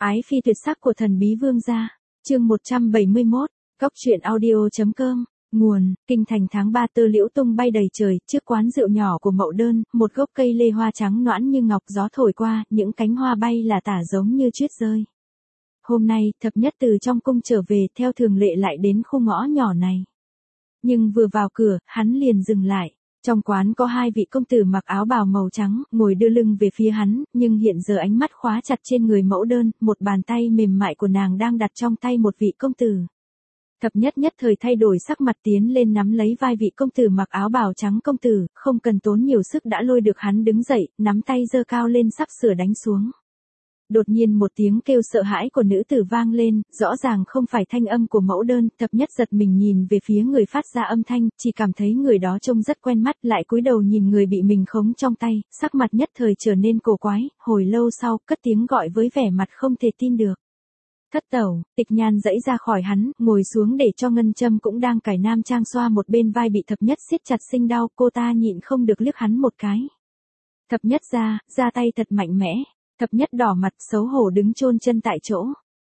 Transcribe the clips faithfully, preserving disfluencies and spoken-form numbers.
Ái phi tuyệt sắc của thần bí vương gia. Chương một trăm bảy mươi mốt, Cóc truyện audio.com. Nguồn: Kinh thành tháng ba. Tơ liễu tung bay đầy trời, trước quán rượu nhỏ của Mậu Đơn, một gốc cây lê hoa trắng nõn như ngọc, gió thổi qua, những cánh hoa bay là tả giống như tuyết rơi. Hôm nay, Thập Nhất từ trong cung trở về, theo thường lệ lại đến khu ngõ nhỏ này. Nhưng vừa vào cửa, hắn liền dừng lại. Trong quán có hai vị công tử mặc áo bào màu trắng, ngồi đưa lưng về phía hắn, nhưng hiện giờ ánh mắt khóa chặt trên người Mẫu Đơn, một bàn tay mềm mại của nàng đang đặt trong tay một vị công tử. Thập Nhất nhất thời thay đổi sắc mặt, tiến lên nắm lấy vai vị công tử mặc áo bào trắng. Công tử, không cần tốn nhiều sức đã lôi được hắn đứng dậy, nắm tay giơ cao lên sắp sửa đánh xuống. Đột nhiên một tiếng kêu sợ hãi của nữ tử vang lên, rõ ràng không phải thanh âm của Mẫu Đơn. Thập Nhất giật mình nhìn về phía người phát ra âm thanh, chỉ cảm thấy người đó trông rất quen mắt, lại cúi đầu nhìn người bị mình khống trong tay, sắc mặt nhất thời trở nên cổ quái, hồi lâu sau, cất tiếng gọi với vẻ mặt không thể tin được. Thất tẩu. Tịch Nhan giãy ra khỏi hắn, ngồi xuống để cho Ngân Châm cũng đang cải nam trang xoa một bên vai bị Thập Nhất siết chặt sinh đau, cô ta nhịn không được liếc hắn một cái. Thập Nhất ra, ra tay thật mạnh mẽ. Thập Nhất đỏ mặt xấu hổ đứng chôn chân tại chỗ.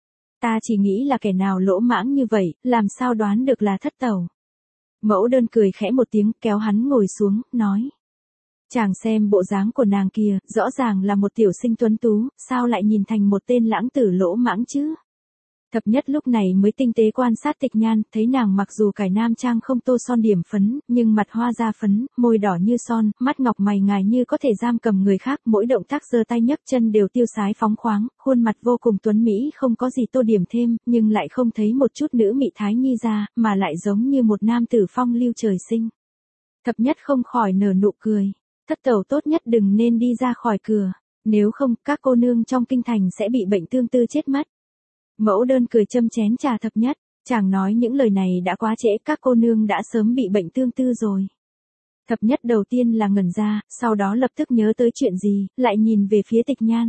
Ta chỉ nghĩ là kẻ nào lỗ mãng như vậy, làm sao đoán được là thất tẩu. Mẫu Đơn cười khẽ một tiếng, kéo hắn ngồi xuống, nói. Chàng xem bộ dáng của nàng kia, rõ ràng là một tiểu sinh tuấn tú, sao lại nhìn thành một tên lãng tử lỗ mãng chứ? Thập Nhất lúc này mới tinh tế quan sát Tịch Nhan, thấy nàng mặc dù cải nam trang không tô son điểm phấn, nhưng mặt hoa da phấn, môi đỏ như son, mắt ngọc mày ngài như có thể giam cầm người khác, mỗi động tác giơ tay nhấc chân đều tiêu sái phóng khoáng, khuôn mặt vô cùng tuấn mỹ, không có gì tô điểm thêm, nhưng lại không thấy một chút nữ mị thái nhi ra, mà lại giống như một nam tử phong lưu trời sinh. Thập Nhất không khỏi nở nụ cười. Thất tẩu tốt nhất đừng nên đi ra khỏi cửa, nếu không, các cô nương trong kinh thành sẽ bị bệnh tương tư chết mất. Mẫu Đơn cười châm chén trà Thập Nhất, chàng nói những lời này đã quá trễ, các cô nương đã sớm bị bệnh tương tư rồi. Thập Nhất đầu tiên là ngẩn ra, sau đó lập tức nhớ tới chuyện gì, lại nhìn về phía Tịch Nhan.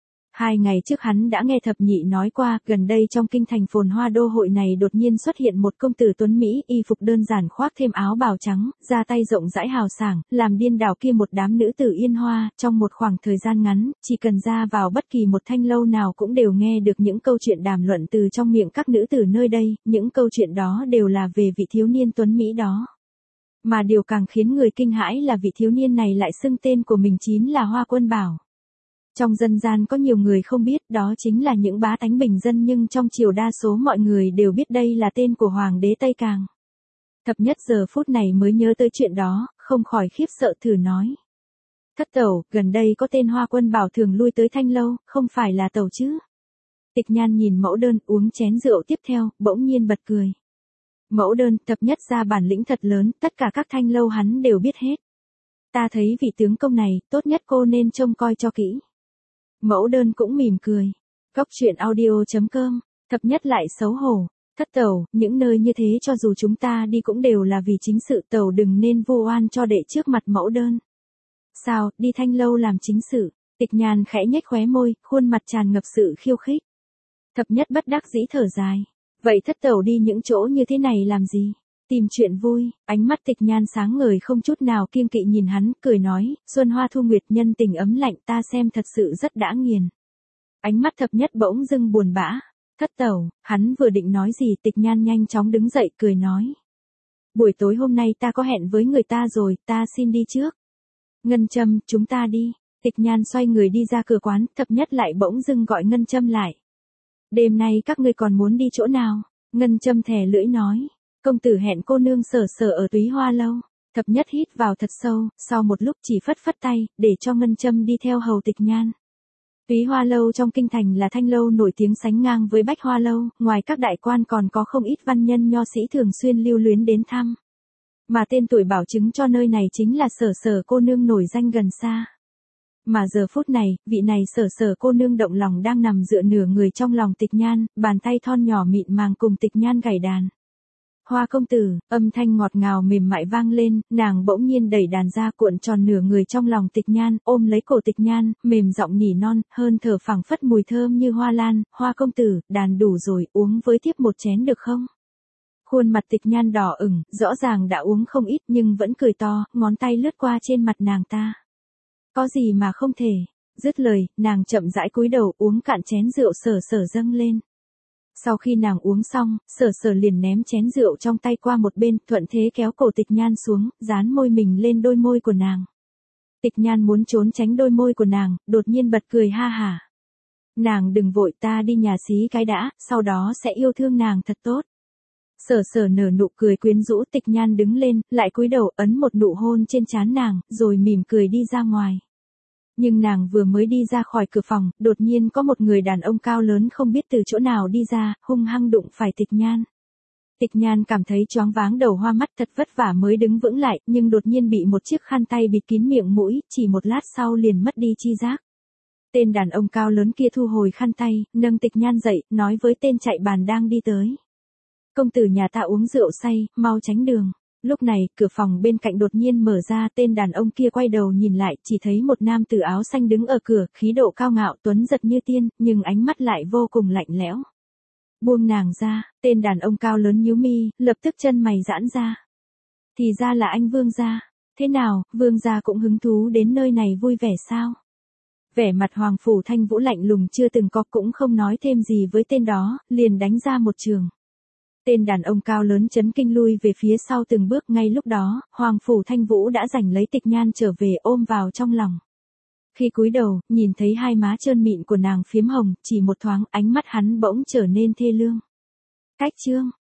Hai ngày trước hắn đã nghe Thập Nhị nói qua, gần đây trong kinh thành phồn hoa đô hội này đột nhiên xuất hiện một công tử tuấn Mỹ, y phục đơn giản khoác thêm áo bào trắng, da tay rộng rãi hào sảng, làm điên đảo kia một đám nữ tử yên hoa, trong một khoảng thời gian ngắn, chỉ cần ra vào bất kỳ một thanh lâu nào cũng đều nghe được những câu chuyện đàm luận từ trong miệng các nữ tử nơi đây, những câu chuyện đó đều là về vị thiếu niên tuấn Mỹ đó. Mà điều càng khiến người kinh hãi là vị thiếu niên này lại xưng tên của mình chính là Hoa Quân Bảo. Trong dân gian có nhiều người không biết, đó chính là những bá tánh bình dân, nhưng trong triều đa số mọi người đều biết đây là tên của Hoàng đế Tây Càng. Thập Nhất giờ phút này mới nhớ tới chuyện đó, không khỏi khiếp sợ thử nói. Thất tẩu, gần đây có tên Hoa Quân Bảo thường lui tới thanh lâu, không phải là tẩu chứ? Tịch Nhan nhìn Mẫu Đơn uống chén rượu tiếp theo, bỗng nhiên bật cười. Mẫu Đơn, Thập Nhất ra bản lĩnh thật lớn, tất cả các thanh lâu hắn đều biết hết. Ta thấy vị tướng công này, tốt nhất cô nên trông coi cho kỹ. Mẫu Đơn cũng mỉm cười. Cóc truyện audio.com. Thập Nhất lại xấu hổ. Thất tẩu, những nơi như thế cho dù chúng ta đi cũng đều là vì chính sự, tẩu đừng nên vu oan cho đệ trước mặt Mẫu Đơn. Sao, đi thanh lâu làm chính sự? Tịch Nhan khẽ nhếch khóe môi, khuôn mặt tràn ngập sự khiêu khích. Thập Nhất bất đắc dĩ thở dài. Vậy thất tẩu đi những chỗ như thế này làm gì? Tìm chuyện vui. Ánh mắt Tịch Nhan sáng ngời không chút nào kiêng kỵ nhìn hắn, cười nói, xuân hoa thu nguyệt nhân tình ấm lạnh, ta xem thật sự rất đã nghiền. Ánh mắt Thập Nhất bỗng dưng buồn bã. Thất tẩu, hắn vừa định nói gì, Tịch Nhan nhanh chóng đứng dậy cười nói. Buổi tối hôm nay ta có hẹn với người ta rồi, ta xin đi trước. Ngân Châm, chúng ta đi. Tịch Nhan xoay người đi ra cửa quán, Thập Nhất lại bỗng dưng gọi Ngân Châm lại. Đêm nay các ngươi còn muốn đi chỗ nào? Ngân Châm thè lưỡi nói. Công tử hẹn cô nương Sở Sở ở Túy Hoa lâu. Thập Nhất hít vào thật sâu, sau một lúc chỉ phất phất tay, để cho Ngân Châm đi theo hầu Tịch Nhan. Túy Hoa lâu trong kinh thành là thanh lâu nổi tiếng sánh ngang với Bách Hoa lâu, ngoài các đại quan còn có không ít văn nhân nho sĩ thường xuyên lưu luyến đến thăm. Mà tên tuổi bảo chứng cho nơi này chính là Sở Sở cô nương nổi danh gần xa. Mà giờ phút này, vị này Sở Sở cô nương động lòng đang nằm dựa nửa người trong lòng Tịch Nhan, bàn tay thon nhỏ mịn màng cùng Tịch Nhan gảy đàn. Hoa công tử, âm thanh ngọt ngào mềm mại vang lên, nàng bỗng nhiên đẩy đàn ra cuộn tròn nửa người trong lòng Tịch Nhan, ôm lấy cổ Tịch Nhan, mềm giọng nỉ non, hơn thở phảng phất mùi thơm như hoa lan, Hoa công tử, đàn đủ rồi, uống với tiếp một chén được không? Khuôn mặt Tịch Nhan đỏ ửng, rõ ràng đã uống không ít nhưng vẫn cười to, ngón tay lướt qua trên mặt nàng ta. Có gì mà không thể, Dứt lời, nàng chậm rãi cúi đầu uống cạn chén rượu Sở Sở dâng lên. Sau khi nàng uống xong, Sở Sở liền ném chén rượu trong tay qua một bên, thuận thế kéo cổ Tịch Nhan xuống, dán môi mình lên đôi môi của nàng. Tịch Nhan muốn trốn tránh đôi môi của nàng, đột nhiên bật cười ha hả. Nàng đừng vội, ta đi nhà xí cái đã, sau đó sẽ yêu thương nàng thật tốt. Sở Sở nở nụ cười quyến rũ, Tịch Nhan đứng lên, lại cúi đầu ấn một nụ hôn trên trán nàng, rồi mỉm cười đi ra ngoài. Nhưng nàng vừa mới đi ra khỏi cửa phòng, đột nhiên có một người đàn ông cao lớn không biết từ chỗ nào đi ra, hung hăng đụng phải Tịch Nhan. Tịch Nhan cảm thấy choáng váng đầu hoa mắt, thật vất vả mới đứng vững lại, nhưng đột nhiên bị một chiếc khăn tay bịt kín miệng mũi, chỉ một lát sau liền mất đi chi giác. Tên đàn ông cao lớn kia thu hồi khăn tay, nâng Tịch Nhan dậy, nói với tên chạy bàn đang đi tới. Công tử nhà ta uống rượu say, mau tránh đường. Lúc này, cửa phòng bên cạnh đột nhiên mở ra, tên đàn ông kia quay đầu nhìn lại, chỉ thấy một nam tử áo xanh đứng ở cửa, khí độ cao ngạo tuấn giật như tiên, nhưng ánh mắt lại vô cùng lạnh lẽo. Buông nàng ra, tên đàn ông cao lớn nhíu mi, lập tức chân mày giãn ra. Thì ra là anh Vương gia. Thế nào, Vương gia cũng hứng thú đến nơi này vui vẻ sao? Vẻ mặt Hoàng Phủ Thanh Vũ lạnh lùng chưa từng có, cũng không nói thêm gì với tên đó, liền đánh ra một trường. Tên đàn ông cao lớn chấn kinh lui về phía sau từng bước, ngay lúc đó, Hoàng Phủ Thanh Vũ đã giành lấy Tịch Nhan trở về ôm vào trong lòng. Khi cúi đầu, nhìn thấy hai má trơn mịn của nàng phiếm hồng, chỉ một thoáng, ánh mắt hắn bỗng trở nên thê lương. Cách chương